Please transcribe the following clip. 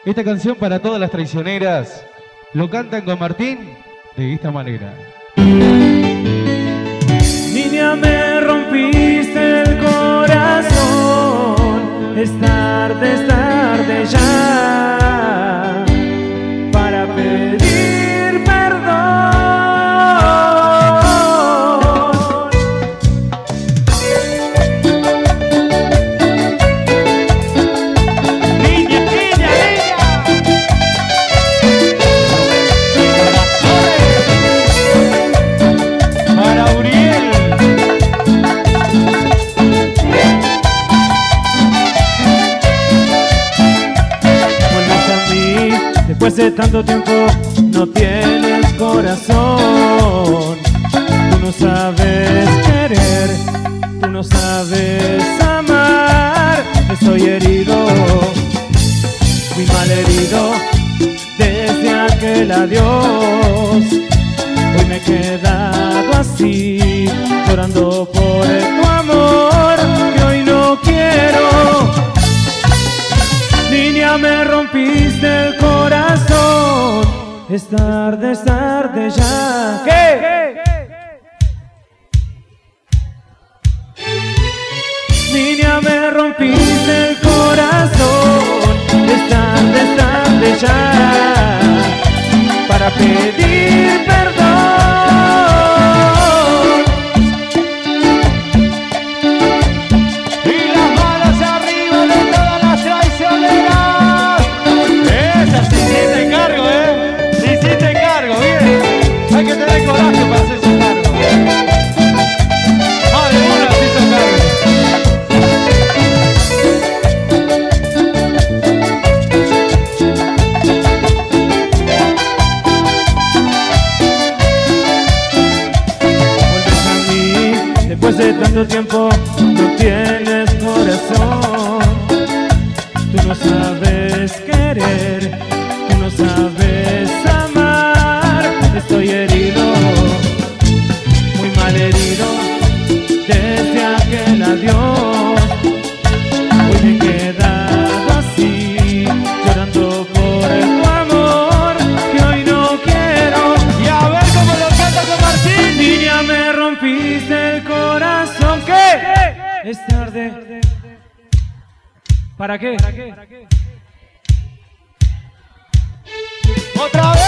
Esta canción para todas las traicioneras lo cantan con Martín de esta manera. Niña, me rompiste el corazón. Es tarde ya para pedir perdón. Después de tanto tiempo no tienes corazón. Tú no sabes querer, tú no sabes amar. Estoy herido, muy mal herido desde aquel adiós. Hoy me he quedado así, llorando por tu amor que hoy no quiero. Niña, me rompiste el corazón. Es tarde ya. ¿Qué? Niña, me rompiste el corazón. Es tarde ya para pedir perdón. Hay que tener coraje para hacerse cargo. Ah, de una se hizo cargo. Vuelves a mí, después de tanto tiempo, no tienes corazón. Tú no sabes querer, tú no sabes amar. Estoy herido, muy mal herido desde aquel adiós. Hoy me he quedado así, llorando por tu amor que hoy no quiero. Y a ver cómo lo canta con Martín. Niña, me rompiste el corazón. ¿Qué? Es tarde. ¿Para qué? Otra vez.